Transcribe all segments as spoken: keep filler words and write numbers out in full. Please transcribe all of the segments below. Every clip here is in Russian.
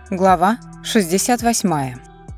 Глава шестьдесят восемь.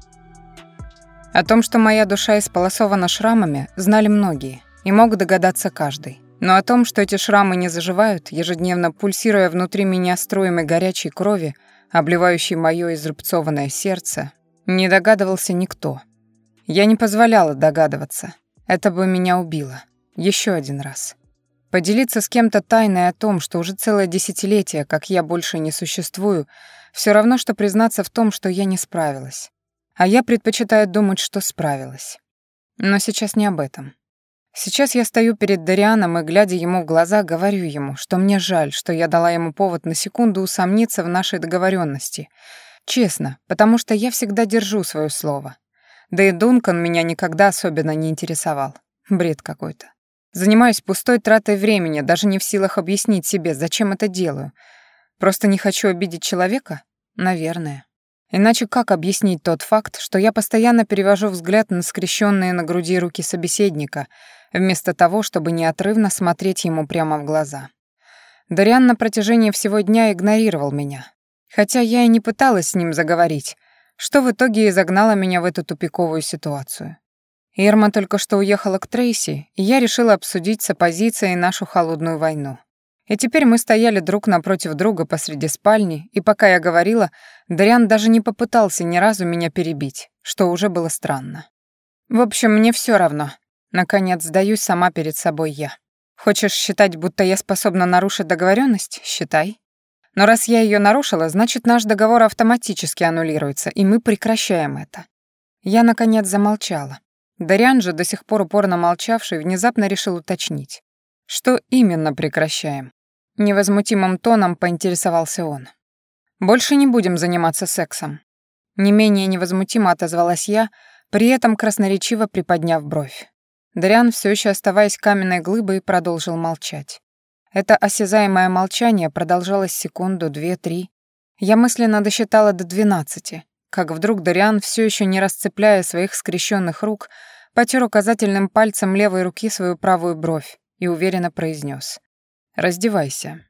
О том, что моя душа исполосована шрамами, знали многие, и мог догадаться каждый. Но о том, что эти шрамы не заживают, ежедневно пульсируя внутри меня струями горячей крови, обливающей моё изрубцованное сердце, не догадывался никто. Я не позволяла догадываться. Это бы меня убило. Ещё один раз. Поделиться с кем-то тайной о том, что уже целое десятилетие, как я больше не существую, всё равно, что признаться в том, что я не справилась. А я предпочитаю думать, что справилась. Но сейчас не об этом. Сейчас я стою перед Дарианом и, глядя ему в глаза, говорю ему, что мне жаль, что я дала ему повод на секунду усомниться в нашей договоренности. Честно, потому что я всегда держу свое слово. Да и Дункан меня никогда особенно не интересовал. Бред какой-то. Занимаюсь пустой тратой времени, даже не в силах объяснить себе, зачем это делаю. Просто не хочу обидеть человека? Наверное. Иначе как объяснить тот факт, что я постоянно перевожу взгляд на скрещенные на груди руки собеседника, вместо того, чтобы неотрывно смотреть ему прямо в глаза? Дариан на протяжении всего дня игнорировал меня. Хотя я и не пыталась с ним заговорить, что в итоге и загнало меня в эту тупиковую ситуацию. Ирма только что уехала к Трейси, и я решила обсудить с оппозицией нашу холодную войну. И теперь мы стояли друг напротив друга посреди спальни, и пока я говорила, Дариан даже не попытался ни разу меня перебить, что уже было странно. В общем, мне всё равно. Наконец, сдаюсь сама перед собой я. Хочешь считать, будто я способна нарушить договорённость? Считай. Но раз я её нарушила, значит, наш договор автоматически аннулируется, и мы прекращаем это. Я, наконец, замолчала. Дариан же, до сих пор упорно молчавший, внезапно решил уточнить. Что именно прекращаем? Невозмутимым тоном поинтересовался он. Больше не будем заниматься сексом. Не менее невозмутимо отозвалась я, при этом красноречиво приподняв бровь. Дариан, всё ещё оставаясь каменной глыбой, продолжил молчать. Это осязаемое молчание продолжалось секунду, две, три. Я мысленно досчитала до двенадцати, как вдруг Дариан, всё ещё не расцепляя своих скрещенных рук, потер указательным пальцем левой руки свою правую бровь и уверенно произнес: «Раздевайся».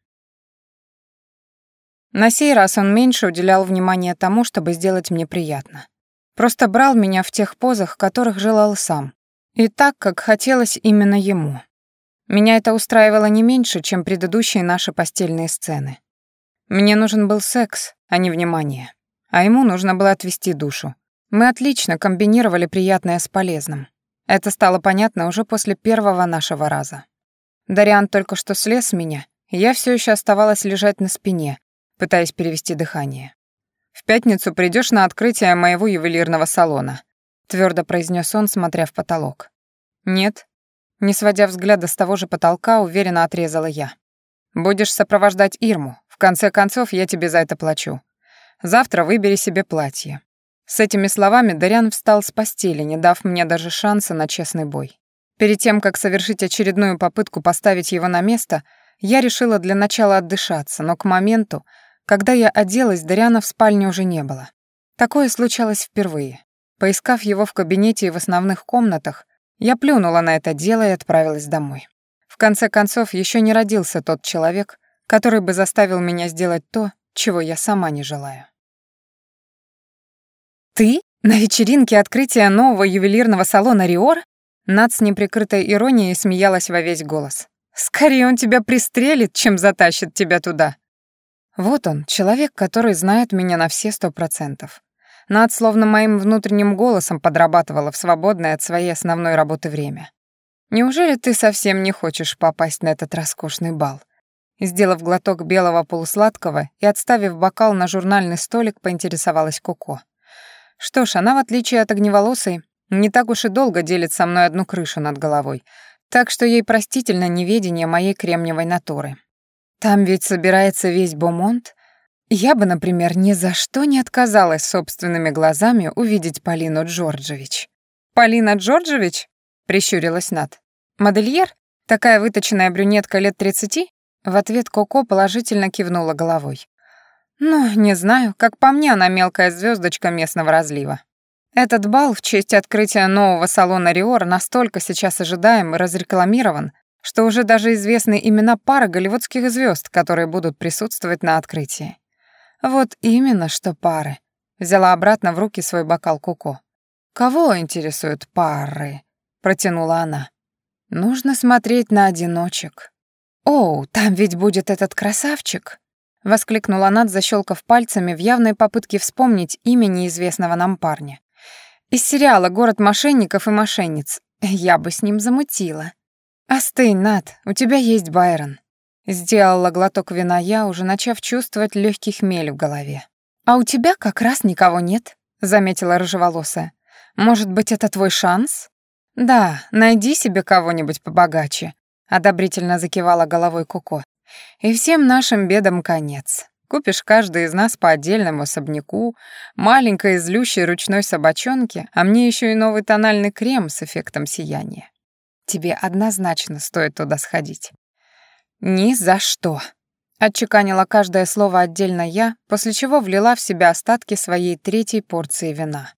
На сей раз он меньше уделял внимания тому, чтобы сделать мне приятно. Просто брал меня в тех позах, которых желал сам, и так, как хотелось именно ему. Меня это устраивало не меньше, чем предыдущие наши постельные сцены. Мне нужен был секс, а не внимание. А ему нужно было отвести душу. Мы отлично комбинировали приятное с полезным. Это стало понятно уже после первого нашего раза. Дариан только что слез с меня, и я всё ещё оставалась лежать на спине, пытаясь перевести дыхание. «В пятницу придёшь на открытие моего ювелирного салона», твёрдо произнёс он, смотря в потолок. «Нет», не сводя взгляда с того же потолка, уверенно отрезала я. «Будешь сопровождать Ирму. В конце концов, я тебе за это плачу. Завтра выбери себе платье». С этими словами Дариан встал с постели, не дав мне даже шанса на честный бой. Перед тем, как совершить очередную попытку поставить его на место, я решила для начала отдышаться, но к моменту, когда я оделась, Дариана в спальне уже не было. Такое случалось впервые. Поискав его в кабинете и в основных комнатах, я плюнула на это дело и отправилась домой. В конце концов, ещё не родился тот человек, который бы заставил меня сделать то, чего я сама не желаю. «Ты? На вечеринке открытия нового ювелирного салона Риор?» Над с неприкрытой иронией смеялась во весь голос. «Скорее он тебя пристрелит, чем затащит тебя туда». Вот он, человек, который знает меня на все сто процентов. Над словно моим внутренним голосом подрабатывала в свободное от своей основной работы время. «Неужели ты совсем не хочешь попасть на этот роскошный бал?» Сделав глоток белого полусладкого и отставив бокал на журнальный столик, поинтересовалась Коко. Что ж, она, в отличие от огневолосой, не так уж и долго делит со мной одну крышу над головой, так что ей простительно неведение моей кремниевой натуры. Там ведь собирается весь Бомонт. Я бы, например, ни за что не отказалась собственными глазами увидеть Полину Джорджевич. «Полина Джорджевич?» — прищурилась Над. «Модельер? Такая выточенная брюнетка лет тридцати?» В ответ Коко положительно кивнула головой. «Ну, не знаю, как по мне, она мелкая звездочка местного разлива. Этот бал в честь открытия нового салона Риор настолько сейчас ожидаем и разрекламирован, что уже даже известны имена пары голливудских звезд, которые будут присутствовать на открытии. Вот именно, что пары. Взяла обратно в руки свой бокал Коко. Кого интересуют пары? Протянула она. Нужно смотреть на одиночек. Оу, там ведь будет этот красавчик. Воскликнула Над, защелкав пальцами в явной попытке вспомнить имя неизвестного нам парня. Из сериала «Город мошенников и мошенниц». Я бы с ним замутила. Остынь, Над, у тебя есть Байрон. Сделала глоток вина я, уже начав чувствовать легкий хмель в голове. «А у тебя как раз никого нет», — заметила рыжеволосая. «Может быть, это твой шанс?» «Да, найди себе кого-нибудь побогаче», — одобрительно закивала головой Коко. «И всем нашим бедам конец. Купишь каждый из нас по отдельному особняку, маленькой злющей ручной собачонке, а мне еще и новый тональный крем с эффектом сияния. Тебе однозначно стоит туда сходить». «Ни за что», — отчеканила каждое слово отдельно я, после чего влила в себя остатки своей третьей порции вина.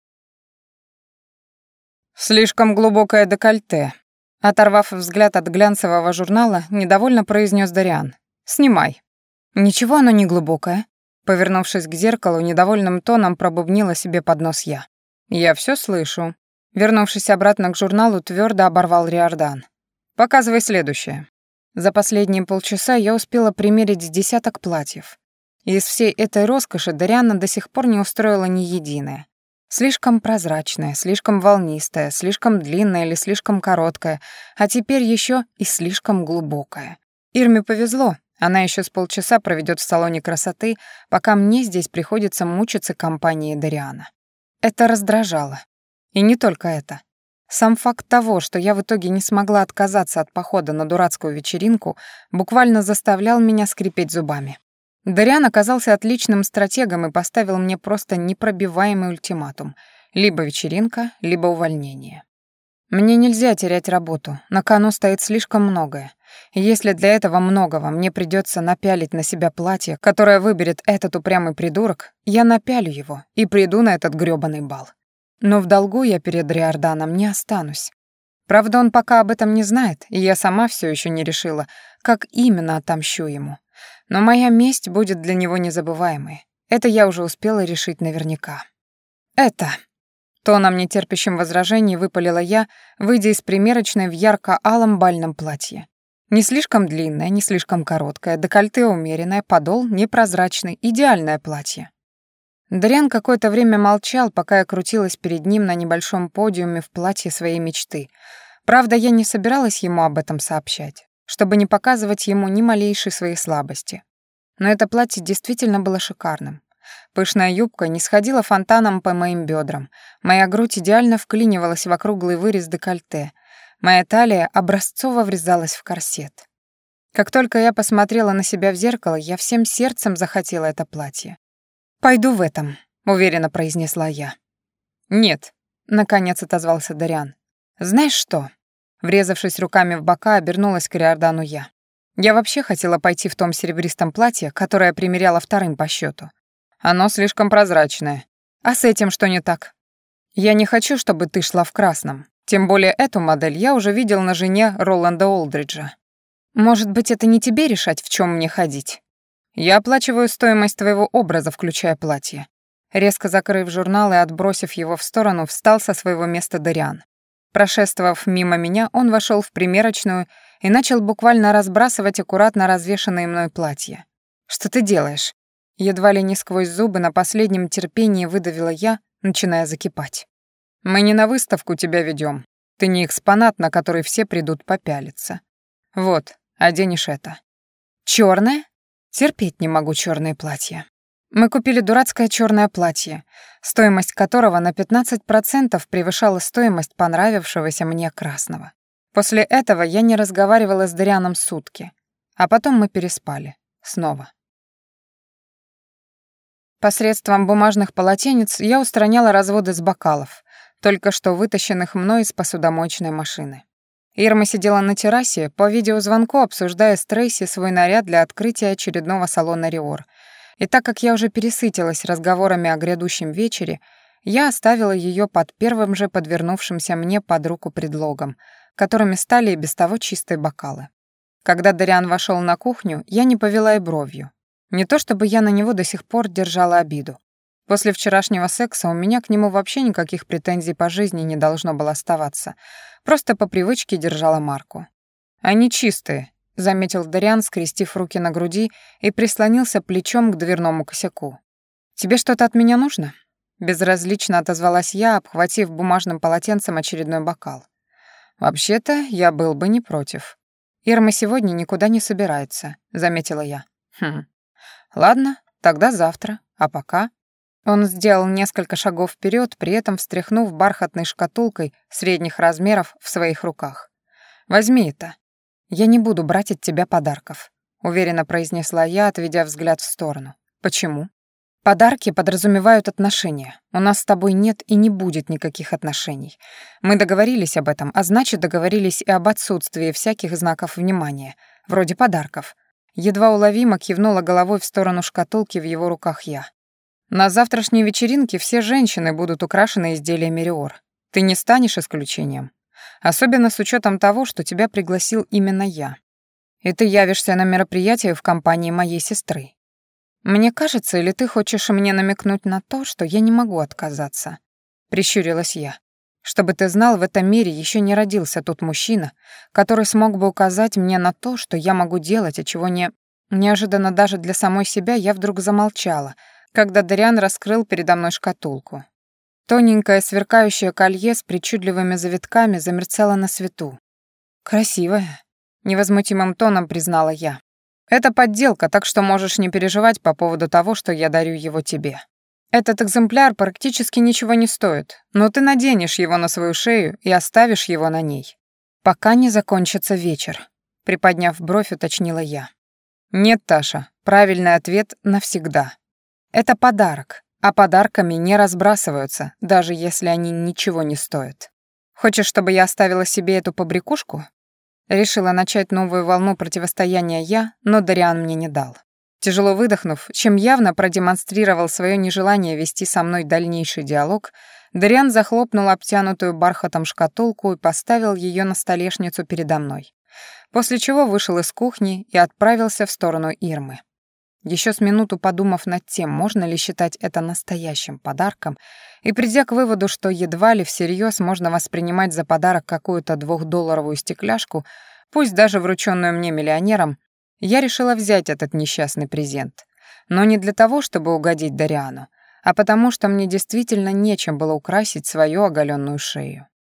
«Слишком глубокое декольте», — оторвав взгляд от глянцевого журнала, недовольно произнес Дариан. «Снимай». «Ничего оно не глубокое», — повернувшись к зеркалу, недовольным тоном пробубнила себе под нос я. «Я все слышу». Вернувшись обратно к журналу, твердо оборвал Риордан. «Показывай следующее». За последние полчаса я успела примерить с десяток платьев. И из всей этой роскоши Дариана до сих пор не устроила ни единое. Слишком прозрачное, слишком волнистое, слишком длинное или слишком короткое, а теперь еще и слишком глубокое. Ирме повезло, она еще с полчаса проведет в салоне красоты, пока мне здесь приходится мучиться компанией Дариана. Это раздражало. И не только это. Сам факт того, что я в итоге не смогла отказаться от похода на дурацкую вечеринку, буквально заставлял меня скрипеть зубами. Дариан оказался отличным стратегом и поставил мне просто непробиваемый ультиматум. Либо вечеринка, либо увольнение. Мне нельзя терять работу, на кону стоит слишком многое. И если для этого многого мне придется напялить на себя платье, которое выберет этот упрямый придурок, я напялю его и приду на этот грёбаный бал. Но в долгу я перед Риорданом не останусь. Правда, он пока об этом не знает, и я сама все еще не решила, как именно отомщу ему. Но моя месть будет для него незабываемой. Это я уже успела решить наверняка. Это... Тоном нетерпящим возражений выпалила я, выйдя из примерочной в ярко-алом бальном платье. Не слишком длинное, не слишком короткое, декольте умеренное, подол непрозрачный, идеальное платье. Дариан какое-то время молчал, пока я крутилась перед ним на небольшом подиуме в платье своей мечты. Правда, я не собиралась ему об этом сообщать, чтобы не показывать ему ни малейшей своей слабости. Но это платье действительно было шикарным. Пышная юбка не сходила фонтаном по моим бедрам, моя грудь идеально вклинивалась в округлый вырез декольте, моя талия образцово врезалась в корсет. Как только я посмотрела на себя в зеркало, я всем сердцем захотела это платье. «Пойду в этом», — уверенно произнесла я. «Нет», — наконец отозвался Дариан. «Знаешь что?» Врезавшись руками в бока, обернулась к Риордану я. «Я вообще хотела пойти в том серебристом платье, которое примеряла вторым по счету. Оно слишком прозрачное. А с этим что не так? Я не хочу, чтобы ты шла в красном. Тем более эту модель я уже видел на жене Роланда Олдриджа. Может быть, это не тебе решать, в чем мне ходить? Я оплачиваю стоимость твоего образа, включая платье». Резко закрыв журнал и отбросив его в сторону, встал со своего места Дариан. Прошествовав мимо меня, он вошел в примерочную и начал буквально разбрасывать аккуратно развешанные мной платья. «Что ты делаешь?» Едва ли не сквозь зубы на последнем терпении выдавила я, начиная закипать. «Мы не на выставку тебя ведем. Ты не экспонат, на который все придут попялиться. Вот, оденешь это». «Чёрное? Терпеть не могу чёрные платья». Мы купили дурацкое чёрное платье, стоимость которого на пятнадцать процентов превышала стоимость понравившегося мне красного. После этого я не разговаривала с Дарианом сутки, а потом мы переспали. Снова. Посредством бумажных полотенец я устраняла разводы с бокалов, только что вытащенных мной из посудомоечной машины. Ирма сидела на террасе, по видеозвонку обсуждая с Трейси свой наряд для открытия очередного салона Риор. И так как я уже пересытилась разговорами о грядущем вечере, я оставила ее под первым же подвернувшимся мне под руку предлогом, которыми стали и без того чистые бокалы. Когда Дариан вошел на кухню, я не повела и бровью. Не то чтобы я на него до сих пор держала обиду. После вчерашнего секса у меня к нему вообще никаких претензий по жизни не должно было оставаться. Просто по привычке держала марку. «Они чистые», — заметил Дариан, скрестив руки на груди и прислонился плечом к дверному косяку. «Тебе что-то от меня нужно?» Безразлично отозвалась я, обхватив бумажным полотенцем очередной бокал. «Вообще-то, я был бы не против. Ирма сегодня никуда не собирается», — заметила я. «Хм. Ладно, тогда завтра. А пока...» Он сделал несколько шагов вперед, при этом встряхнув бархатной шкатулкой средних размеров в своих руках. «Возьми это. Я не буду брать от тебя подарков», — уверенно произнесла я, отведя взгляд в сторону. «Почему?» «Подарки подразумевают отношения. У нас с тобой нет и не будет никаких отношений. Мы договорились об этом, а значит, договорились и об отсутствии всяких знаков внимания, вроде подарков». Едва уловимо кивнула головой в сторону шкатулки в его руках я. «На завтрашней вечеринке все женщины будут украшены изделиями Риор. Ты не станешь исключением. Особенно с учетом того, что тебя пригласил именно я. И ты явишься на мероприятие в компании моей сестры. Мне кажется, или ты хочешь мне намекнуть на то, что я не могу отказаться?» Прищурилась я. «Чтобы ты знал, в этом мире еще не родился тот мужчина, который смог бы указать мне на то, что я могу делать, а чего не...» Неожиданно даже для самой себя я вдруг замолчала, когда Дариан раскрыл передо мной шкатулку. Тоненькое сверкающее колье с причудливыми завитками замерцало на свету. «Красивое», — невозмутимым тоном признала я. «Это подделка, так что можешь не переживать по поводу того, что я дарю его тебе. Этот экземпляр практически ничего не стоит, но ты наденешь его на свою шею и оставишь его на ней. Пока не закончится вечер», — приподняв бровь, уточнила я. «Нет, Таша, правильный ответ — навсегда. Это подарок, а подарками не разбрасываются, даже если они ничего не стоят. Хочешь, чтобы я оставила себе эту побрякушку?» Решила начать новую волну противостояния я, но Дариан мне не дал. Тяжело выдохнув, чем явно продемонстрировал свое нежелание вести со мной дальнейший диалог, Дариан захлопнул обтянутую бархатом шкатулку и поставил ее на столешницу передо мной, после чего вышел из кухни и отправился в сторону Ирмы. Еще с минуту подумав над тем, можно ли считать это настоящим подарком, и придя к выводу, что едва ли всерьез можно воспринимать за подарок какую-то двухдолларовую стекляшку, пусть даже врученную мне миллионером, я решила взять этот несчастный презент. Но не для того, чтобы угодить Дариану, а потому что мне действительно нечем было украсить свою оголенную шею.